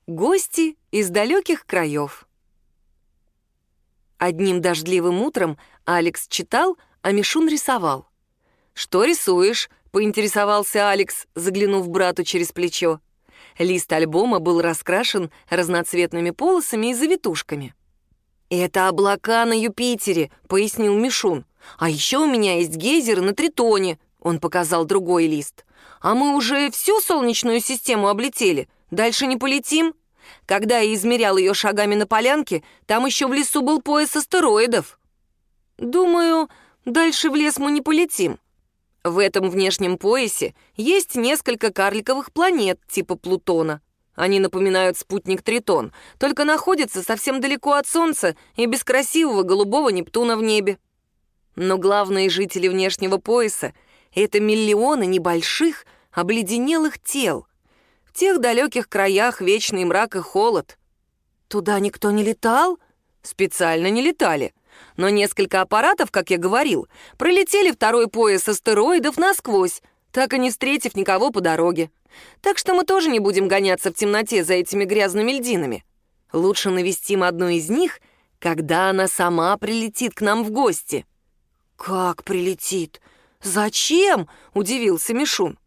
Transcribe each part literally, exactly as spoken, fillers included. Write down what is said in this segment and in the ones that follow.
Гости из далеких краев. Одним дождливым утром Алекс читал, а Мишун рисовал. «Что рисуешь?» — поинтересовался Алекс, заглянув брату через плечо. Лист альбома был раскрашен разноцветными полосами и завитушками. «Это облака на Юпитере», — пояснил Мишун. «А еще у меня есть гейзеры на Тритоне», — он показал другой лист. «А мы уже всю Солнечную систему облетели. Дальше не полетим? Когда я измерял ее шагами на полянке, там еще в лесу был пояс астероидов». «Думаю, дальше в лес мы не полетим. В этом внешнем поясе есть несколько карликовых планет типа Плутона. Они напоминают спутник Тритон, только находятся совсем далеко от Солнца и без красивого голубого Нептуна в небе. Но главные жители внешнего пояса — это миллионы небольших, обледенелых тел. В тех далеких краях вечный мрак и холод. Туда никто не летал? Специально не летали. Но несколько аппаратов, как я говорил, пролетели второй пояс астероидов насквозь, так и не встретив никого по дороге. Так что мы тоже не будем гоняться в темноте за этими грязными льдинами. Лучше навестим одну из них, когда она сама прилетит к нам в гости». «Как прилетит? Зачем?» — удивился Мишун.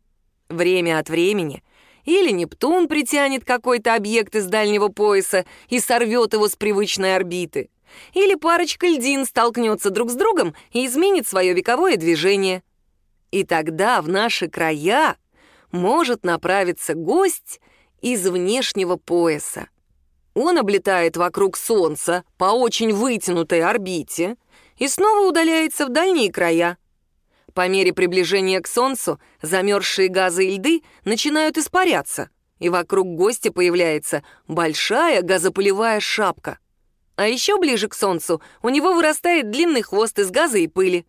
«Время от времени или Нептун притянет какой-то объект из дальнего пояса и сорвет его с привычной орбиты, или парочка льдин столкнется друг с другом и изменит свое вековое движение. И тогда в наши края может направиться гость из внешнего пояса. Он облетает вокруг Солнца по очень вытянутой орбите и снова удаляется в дальние края. По мере приближения к Солнцу замерзшие газы и льды начинают испаряться, и вокруг гостя появляется большая газопылевая шапка. А еще ближе к Солнцу у него вырастает длинный хвост из газа и пыли.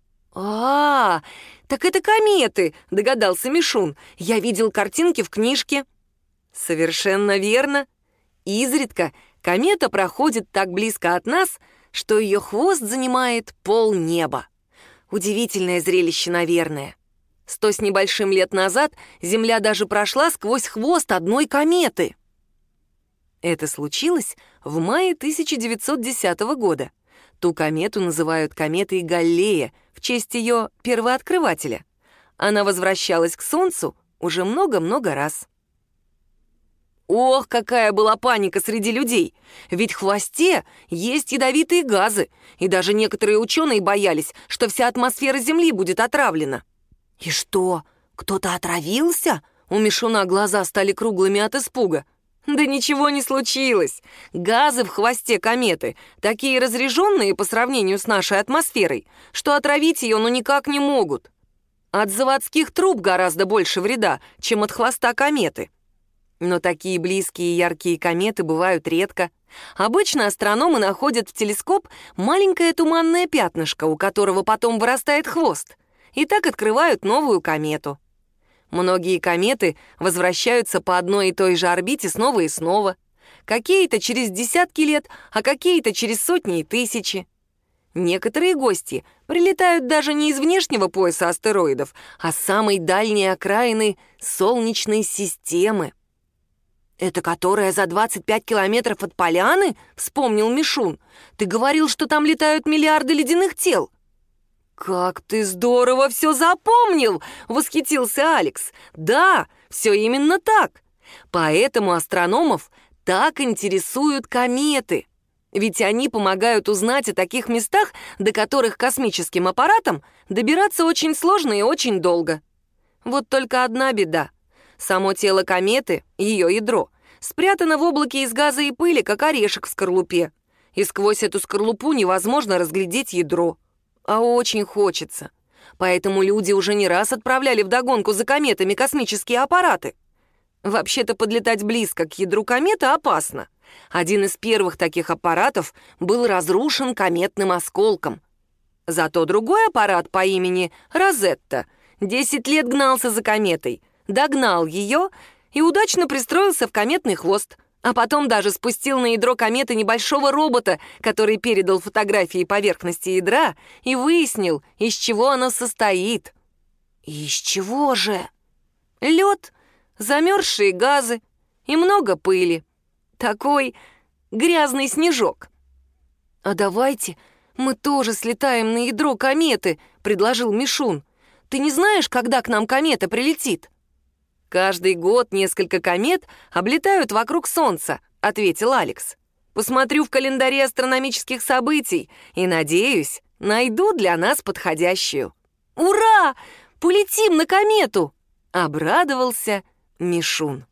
«А, так это кометы», — догадался Мишун. «Я видел картинки в книжке». «Совершенно верно. Изредка комета проходит так близко от нас, что ее хвост занимает полнеба. Удивительное зрелище, наверное. Сто с небольшим лет назад Земля даже прошла сквозь хвост одной кометы». Это случилось в мае тысяча девятьсот десятого года. Ту комету называют кометой Галлея в честь ее первооткрывателя. Она возвращалась к Солнцу уже много-много раз. Ох, какая была паника среди людей! Ведь в хвосте есть ядовитые газы, и даже некоторые ученые боялись, что вся атмосфера Земли будет отравлена. «И что, кто-то отравился?» У Мишуна глаза стали круглыми от испуга. «Да ничего не случилось. Газы в хвосте кометы такие разряженные по сравнению с нашей атмосферой, что отравить ее ну никак не могут. От заводских труб гораздо больше вреда, чем от хвоста кометы. Но такие близкие и яркие кометы бывают редко. Обычно астрономы находят в телескоп маленькое туманное пятнышко, у которого потом вырастает хвост, и так открывают новую комету. Многие кометы возвращаются по одной и той же орбите снова и снова. Какие-то через десятки лет, а какие-то через сотни и тысячи. Некоторые гости прилетают даже не из внешнего пояса астероидов, а с самой дальней окраины Солнечной системы. «Это которая за двадцать пять километров от поляны?» — вспомнил Мишун. «Ты говорил, что там летают миллиарды ледяных тел». «Как ты здорово все запомнил!» — восхитился Алекс. «Да, все именно так. Поэтому астрономов так интересуют кометы. Ведь они помогают узнать о таких местах, до которых космическим аппаратам добираться очень сложно и очень долго. Вот только одна беда. Само тело кометы, ее ядро, спрятано в облаке из газа и пыли, как орешек в скорлупе. И сквозь эту скорлупу невозможно разглядеть ядро. А очень хочется. Поэтому люди уже не раз отправляли вдогонку за кометами космические аппараты. Вообще-то подлетать близко к ядру кометы опасно. Один из первых таких аппаратов был разрушен кометным осколком. Зато другой аппарат по имени Розетта десять лет гнался за кометой, догнал ее и удачно пристроился в кометный хвост, а потом даже спустил на ядро кометы небольшого робота, который передал фотографии поверхности ядра и выяснил, из чего оно состоит. Из чего же? Лед, замерзшие газы и много пыли. Такой грязный снежок». «А давайте мы тоже слетаем на ядро кометы», — предложил Мишун. «Ты не знаешь, когда к нам комета прилетит?» «Каждый год несколько комет облетают вокруг Солнца», — ответил Алекс. «Посмотрю в календаре астрономических событий и, надеюсь, найду для нас подходящую». «Ура! Полетим на комету!» — обрадовался Мишун.